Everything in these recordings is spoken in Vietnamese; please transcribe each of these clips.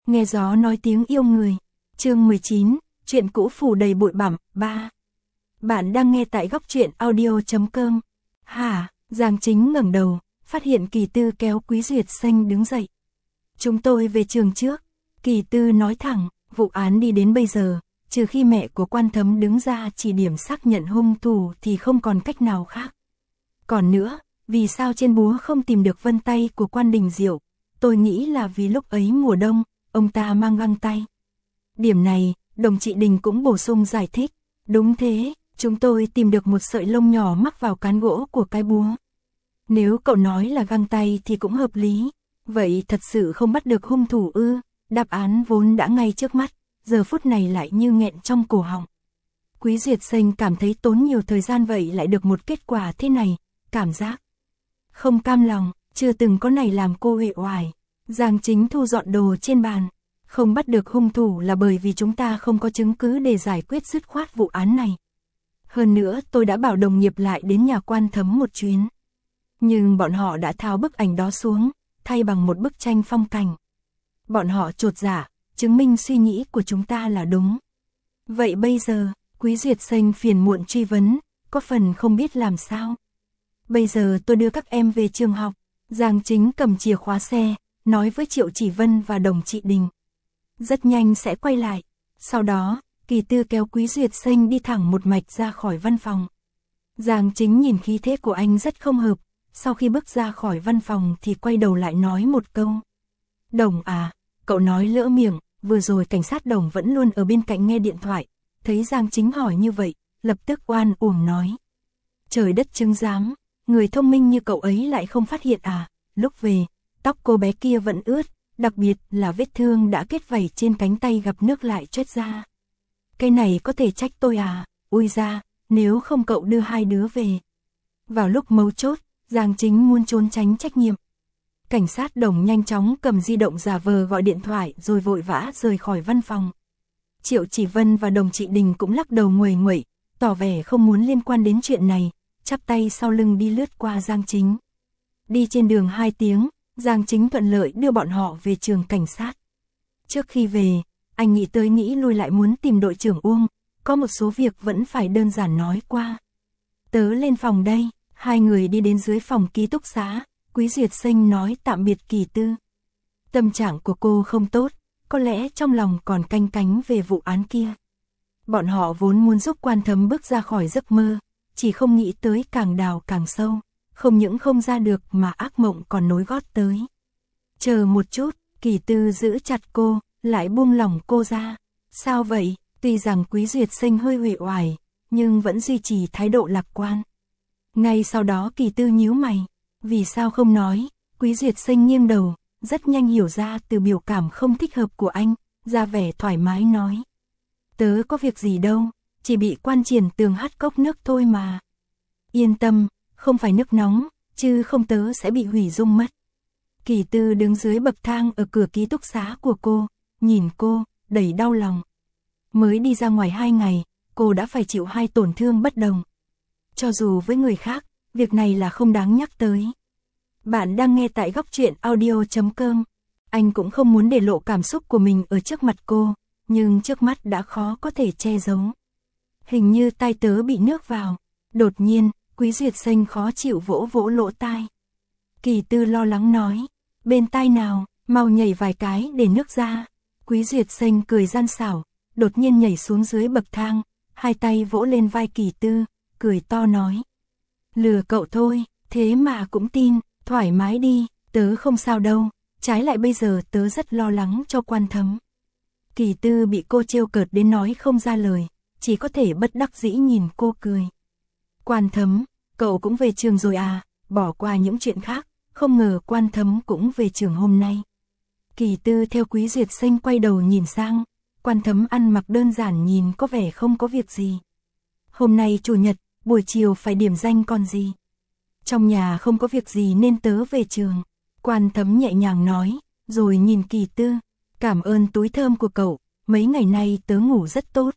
Nghe gió nói tiếng yêu người. Chương 19, chuyện cũ phủ đầy bụi bặm, 3. Bạn đang nghe tại góc truyện audio.com. Hả? Giang Chính ngẩng đầu, phát hiện Kỳ Tư kéo Quý Duyệt Xanh đứng dậy. Chúng tôi về trường trước. Kỳ Tư nói thẳng, vụ án đi đến bây giờ, trừ khi mẹ của Quan Thấm đứng ra chỉ điểm xác nhận hung thủ thì không còn cách nào khác. Còn nữa, vì sao trên búa không tìm được vân tay của Quan Đình Diệu? Tôi nghĩ là vì lúc ấy mùa đông, ông ta mang găng tay. Điểm này, đồng chị Đình cũng bổ sung giải thích. Đúng thế, chúng tôi tìm được một sợi lông nhỏ mắc vào cán gỗ của cái búa. Nếu cậu nói là găng tay thì cũng hợp lý. Vậy thật sự không bắt được hung thủ ư? Đáp án vốn đã ngay trước mắt, giờ phút này lại như nghẹn trong cổ họng. Quý Duyệt Xanh cảm thấy tốn nhiều thời gian vậy lại được một kết quả thế này, cảm giác không cam lòng, chưa từng có này làm cô uể oải. Giang Chính thu dọn đồ trên bàn. Không bắt được hung thủ là bởi vì chúng ta không có chứng cứ để giải quyết dứt khoát vụ án này. Hơn nữa tôi đã bảo đồng nghiệp lại đến nhà Quan Thấm một chuyến. Nhưng bọn họ đã tháo bức ảnh đó xuống, thay bằng một bức tranh phong cảnh. Bọn họ chột dạ, chứng minh suy nghĩ của chúng ta là đúng. Vậy bây giờ, Quý Duyệt Xanh phiền muộn truy vấn, có phần không biết làm sao. Bây giờ tôi đưa các em về trường học. Giang Chính cầm chìa khóa xe, nói với Triệu Chỉ Vân và đồng chị Đình. Rất nhanh sẽ quay lại. Sau đó, Kỳ Tư kéo Quý Duyệt Xanh đi thẳng một mạch ra khỏi văn phòng. Giang Chính nhìn khí thế của anh rất không hợp. Sau khi bước ra khỏi văn phòng thì quay đầu lại nói một câu. Đồng à, cậu nói lỡ miệng, vừa rồi cảnh sát Đồng vẫn luôn ở bên cạnh nghe điện thoại. Thấy Giang Chính hỏi như vậy, lập tức oan uổng nói. Trời đất chứng giám, người thông minh như cậu ấy lại không phát hiện à, lúc về, tóc cô bé kia vẫn ướt, đặc biệt là vết thương đã kết vảy trên cánh tay gặp nước lại choét ra. Cái này có thể trách tôi à, ui ra, nếu không cậu đưa hai đứa về. Vào lúc mấu chốt, Giang Chính muốn trốn tránh trách nhiệm. Cảnh sát Đồng nhanh chóng cầm di động giả vờ gọi điện thoại rồi vội vã rời khỏi văn phòng. Triệu Chỉ Vân và đồng chị Đình cũng lắc đầu nguầy nguậy, tỏ vẻ không muốn liên quan đến chuyện này, chắp tay sau lưng đi lướt qua Giang Chính. Đi trên đường 2 tiếng, Giang Chính thuận lợi đưa bọn họ về trường cảnh sát. Trước khi về, anh nghĩ tới nghĩ lui lại muốn tìm đội trưởng Uông, có một số việc vẫn phải đơn giản nói qua. Tớ lên phòng đây, hai người đi đến dưới phòng ký túc xá, Quý Duyệt Xanh nói tạm biệt Kỳ Tư. Tâm trạng của cô không tốt, có lẽ trong lòng còn canh cánh về vụ án kia. Bọn họ vốn muốn giúp Quan Thấm bước ra khỏi giấc mơ, chỉ không nghĩ tới càng đào càng sâu, không những không ra được mà ác mộng còn nối gót tới. Chờ một chút, Kỳ Tư giữ chặt cô, lại buông lỏng cô ra. Sao vậy? Tuy rằng Quý Duyệt Xanh hơi uể oải, nhưng vẫn duy trì thái độ lạc quan. Ngay sau đó Kỳ Tư nhíu mày. Vì sao không nói? Quý Duyệt Xanh nghiêng đầu, rất nhanh hiểu ra từ biểu cảm không thích hợp của anh, ra vẻ thoải mái nói. Tớ có việc gì đâu, chỉ bị Quan Triển Tường hắt cốc nước thôi mà. Yên tâm, không phải nước nóng, chứ không tớ sẽ bị hủy dung mất. Kỳ Tư đứng dưới bậc thang ở cửa ký túc xá của cô, nhìn cô, đầy đau lòng. Mới đi ra ngoài 2 ngày, cô đã phải chịu 2 tổn thương bất đồng. Cho dù với người khác, việc này là không đáng nhắc tới. Bạn đang nghe tại góc truyện audio.com. Anh cũng không muốn để lộ cảm xúc của mình ở trước mặt cô, nhưng trước mắt đã khó có thể che giấu. Hình như tai tớ bị nước vào. Đột nhiên, Quý Duyệt Xanh khó chịu vỗ vỗ lỗ tai. Kỳ Tư lo lắng nói, bên tai nào, mau nhảy vài cái để nước ra. Quý Duyệt Xanh cười gian xảo, đột nhiên nhảy xuống dưới bậc thang, hai tay vỗ lên vai Kỳ Tư, cười to nói. Lừa cậu thôi, thế mà cũng tin, thoải mái đi, tớ không sao đâu, trái lại bây giờ tớ rất lo lắng cho Quan Thấm. Kỳ Tư bị cô trêu cợt đến nói không ra lời, chỉ có thể bất đắc dĩ nhìn cô cười. Quan Thấm, cậu cũng về trường rồi à, bỏ qua những chuyện khác, không ngờ Quan Thấm cũng về trường hôm nay. Kỳ Tư theo Quý Duyệt Xanh quay đầu nhìn sang, Quan Thấm ăn mặc đơn giản nhìn có vẻ không có việc gì. Hôm nay Chủ nhật, buổi chiều phải điểm danh còn gì. Trong nhà không có việc gì nên tớ về trường. Quan Thấm nhẹ nhàng nói, rồi nhìn Kỳ Tư. Cảm ơn túi thơm của cậu, mấy ngày nay tớ ngủ rất tốt.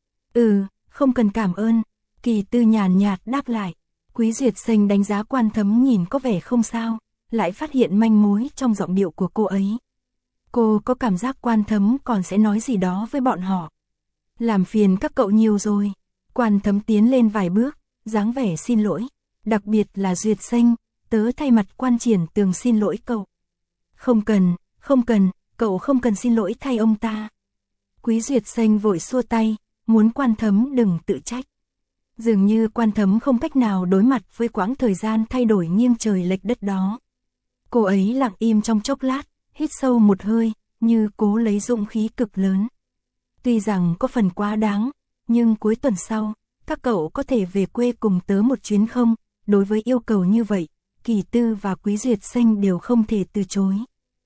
Không cần cảm ơn. Kỳ Tư nhàn nhạt đáp lại. Quý Duyệt Xanh đánh giá Quan Thấm nhìn có vẻ không sao, lại phát hiện manh mối trong giọng điệu của cô ấy. Cô có cảm giác Quan Thấm còn sẽ nói gì đó với bọn họ. Làm phiền các cậu nhiều rồi. Quan Thấm tiến lên vài bước, dáng vẻ xin lỗi. Đặc biệt là Duyệt Xanh, tớ thay mặt Quan Triển Tường xin lỗi cậu. Không cần, cậu không cần xin lỗi thay ông ta. Quý Duyệt Xanh vội xua tay, muốn Quan Thấm đừng tự trách. Dường như Quan Thấm không cách nào đối mặt với quãng thời gian thay đổi nghiêng trời lệch đất đó. Cô ấy lặng im trong chốc lát, hít sâu một hơi, như cố lấy dũng khí cực lớn. Tuy rằng có phần quá đáng, nhưng cuối tuần sau, các cậu có thể về quê cùng tớ một chuyến không? Đối với yêu cầu như vậy, Kỳ Tư và Quý Duyệt Xanh đều không thể từ chối.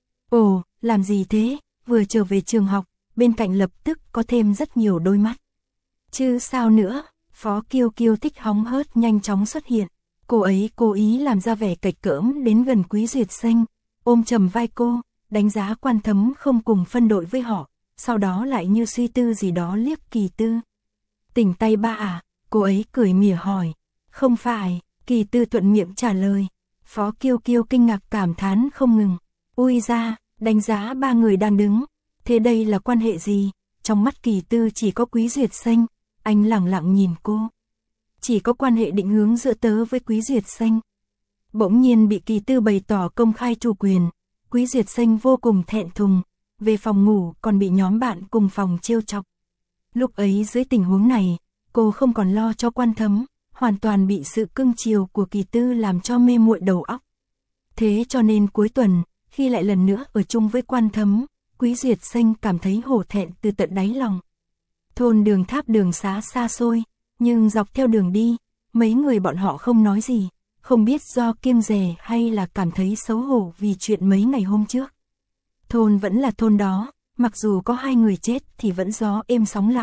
Ồ, làm gì thế? Vừa trở về trường học, bên cạnh lập tức có thêm rất nhiều đôi mắt. Chứ sao nữa? Phó Kiêu Kiêu thích hóng hớt nhanh chóng xuất hiện. Cô ấy cố ý làm ra vẻ cạch cỡm đến gần Quý Duyệt Xanh, ôm chầm vai cô, đánh giá Quan Thấm không cùng phân đội với họ, sau đó lại như suy tư gì đó liếc Kỳ Tư. Tỉnh tay ba à? Cô ấy cười mỉa hỏi. Không phải, Kỳ Tư thuận miệng trả lời. Phó Kiêu Kiêu kinh ngạc cảm thán không ngừng. Ui ra, đánh giá ba người đang đứng. Thế đây là quan hệ gì? Trong mắt Kỳ Tư chỉ có Quý Duyệt Xanh, anh lẳng lặng nhìn cô. Chỉ có quan hệ định hướng giữa tớ với Quý Duyệt Xanh. Bỗng nhiên bị Kỳ Tư bày tỏ công khai chủ quyền, Quý Duyệt Xanh vô cùng thẹn thùng, về phòng ngủ còn bị nhóm bạn cùng phòng trêu chọc. Lúc ấy dưới tình huống này, cô không còn lo cho Quan Thấm, hoàn toàn bị sự cưng chiều của Kỳ Tư làm cho mê muội đầu óc. Thế cho nên cuối tuần, khi lại lần nữa ở chung với Quan Thấm, Quý Duyệt Xanh cảm thấy hổ thẹn từ tận đáy lòng. Thôn Đường Tháp đường xá xa xôi, nhưng dọc theo đường đi, mấy người bọn họ không nói gì, không biết do kiêng dè hay là cảm thấy xấu hổ vì chuyện mấy ngày hôm trước. Thôn vẫn là thôn đó, mặc dù có 2 người chết thì vẫn gió êm sóng lặng.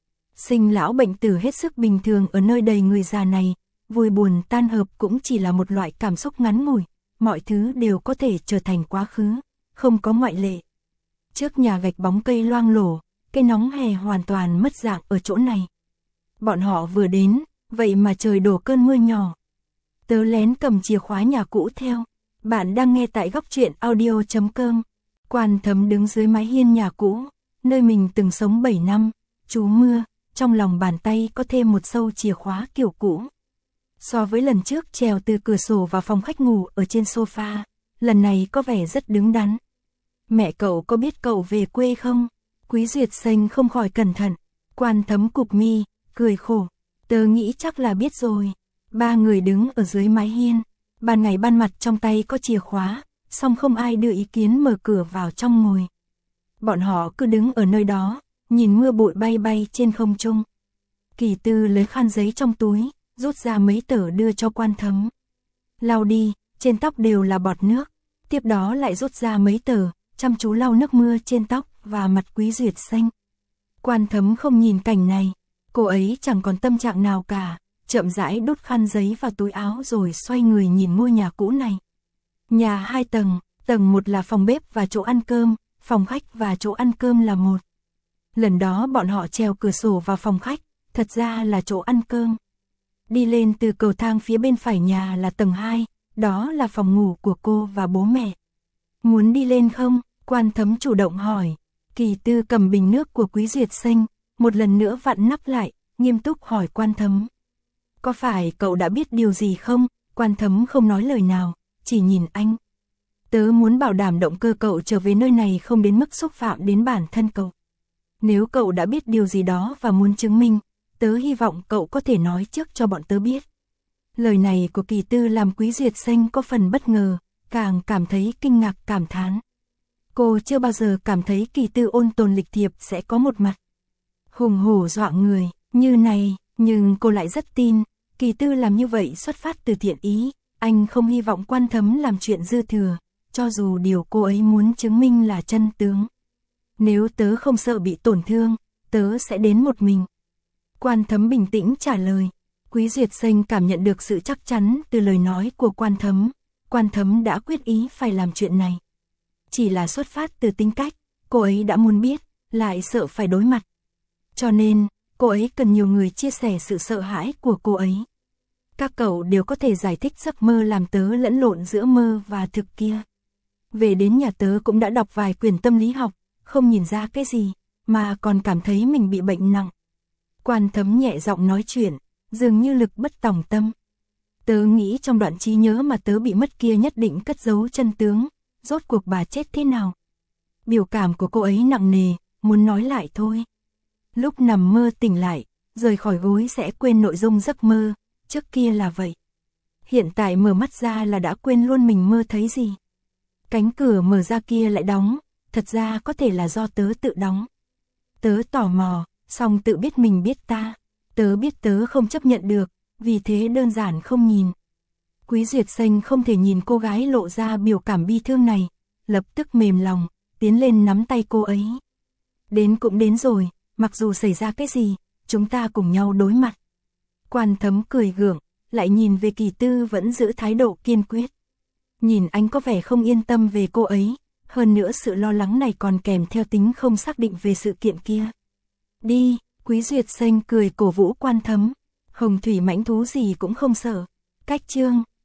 Sinh lão bệnh tử hết sức bình thường ở nơi đầy người già này, vui buồn tan hợp cũng chỉ là một loại cảm xúc ngắn ngủi, mọi thứ đều có thể trở thành quá khứ, không có ngoại lệ. Trước nhà gạch bóng cây loang lổ, cây nóng hè hoàn toàn mất dạng ở chỗ này. Bọn họ vừa đến, vậy mà trời đổ cơn mưa nhỏ. Tớ lén cầm chìa khóa nhà cũ theo. Bạn đang nghe tại góc truyện audio.com. Quan Thấm đứng dưới mái hiên nhà cũ, nơi mình từng sống 7 năm, trú mưa, trong lòng bàn tay có thêm một sâu chìa khóa kiểu cũ. So với lần trước trèo từ cửa sổ vào phòng khách ngủ ở trên sofa, lần này có vẻ rất đứng đắn. Mẹ cậu có biết cậu về quê không? Quý Duyệt Xanh không khỏi cẩn thận. Quan Thấm cụp mi, cười khổ. Tớ nghĩ chắc là biết rồi. 3 người đứng ở dưới mái hiên, ban ngày ban mặt trong tay có chìa khóa, song không ai đưa ý kiến mở cửa vào trong ngồi. Bọn họ cứ đứng ở nơi đó, nhìn mưa bụi bay bay trên không trung. Kỳ Tư lấy khăn giấy trong túi, rút ra mấy tờ đưa cho Quan Thấm. Lau đi, trên tóc đều là bọt nước. Tiếp đó lại rút ra mấy tờ, chăm chú lau nước mưa trên tóc và mặt Quý Duyệt Xanh. Quan Thấm không nhìn cảnh này, cô ấy chẳng còn tâm trạng nào cả, chậm rãi đút khăn giấy vào túi áo rồi xoay người nhìn ngôi nhà cũ này. Nhà 2 tầng, tầng 1 là phòng bếp và chỗ ăn cơm, phòng khách và chỗ ăn cơm là một. Lần đó bọn họ trèo cửa sổ vào phòng khách, thật ra là chỗ ăn cơm. Đi lên từ cầu thang phía bên phải nhà là tầng 2, đó là phòng ngủ của cô và bố mẹ. Muốn đi lên không? Quan Thấm chủ động hỏi. Kỳ Tư cầm bình nước của Quý Duyệt Xanh, một lần nữa vặn nắp lại, nghiêm túc hỏi Quan Thấm. Có phải cậu đã biết điều gì không? Quan Thấm không nói lời nào, chỉ nhìn anh. Tớ muốn bảo đảm động cơ cậu trở về nơi này không đến mức xúc phạm đến bản thân cậu. Nếu cậu đã biết điều gì đó và muốn chứng minh, tớ hy vọng cậu có thể nói trước cho bọn tớ biết. Lời này của Kỳ Tư làm Quý Duyệt Xanh có phần bất ngờ, càng cảm thấy kinh ngạc cảm thán. Cô chưa bao giờ cảm thấy Kỳ Tư ôn tồn lịch thiệp sẽ có một mặt hùng hổ dọa người như này, nhưng cô lại rất tin, Kỳ Tư làm như vậy xuất phát từ thiện ý, anh không hy vọng Quan Thấm làm chuyện dư thừa, cho dù điều cô ấy muốn chứng minh là chân tướng. Nếu tớ không sợ bị tổn thương, tớ sẽ đến một mình. Quan Thấm bình tĩnh trả lời. Quý Duyệt Xanh cảm nhận được sự chắc chắn từ lời nói của Quan Thấm. Quan Thấm đã quyết ý phải làm chuyện này. Chỉ là xuất phát từ tính cách, cô ấy đã muốn biết, lại sợ phải đối mặt. Cho nên, cô ấy cần nhiều người chia sẻ sự sợ hãi của cô ấy. Các cậu đều có thể giải thích giấc mơ làm tớ lẫn lộn giữa mơ và thực kia. Về đến nhà tớ cũng đã đọc vài quyển tâm lý học, không nhìn ra cái gì, mà còn cảm thấy mình bị bệnh nặng. Quan Thấm nhẹ giọng nói chuyện, dường như lực bất tòng tâm. Tớ nghĩ trong đoạn trí nhớ mà tớ bị mất kia nhất định cất giấu chân tướng, rốt cuộc bà chết thế nào. Biểu cảm của cô ấy nặng nề, muốn nói lại thôi. Lúc nằm mơ tỉnh lại, rời khỏi gối sẽ quên nội dung giấc mơ, trước kia là vậy. Hiện tại mở mắt ra là đã quên luôn mình mơ thấy gì. Cánh cửa mở ra kia lại đóng, thật ra có thể là do tớ tự đóng. Tớ tò mò, song tự biết mình biết ta. Tớ biết tớ không chấp nhận được, vì thế đơn giản không nhìn. Quý Duyệt Xanh không thể nhìn cô gái lộ ra biểu cảm bi thương này, lập tức mềm lòng, tiến lên nắm tay cô ấy. Đến cũng đến rồi, mặc dù xảy ra cái gì, chúng ta cùng nhau đối mặt. Quan Thấm cười gượng, lại nhìn về Kỳ Tư vẫn giữ thái độ kiên quyết. Nhìn anh có vẻ không yên tâm về cô ấy, hơn nữa sự lo lắng này còn kèm theo tính không xác định về sự kiện kia. Đi, Quý Duyệt Xanh cười cổ vũ Quan Thấm, hồng thủy mãnh thú gì cũng không sợ. Cách chương